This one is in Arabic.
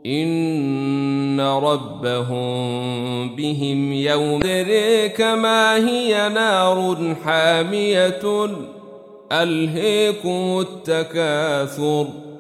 إن ربهم بهم يوم أدريك ما هي نار حامية ألهيكم التكاثر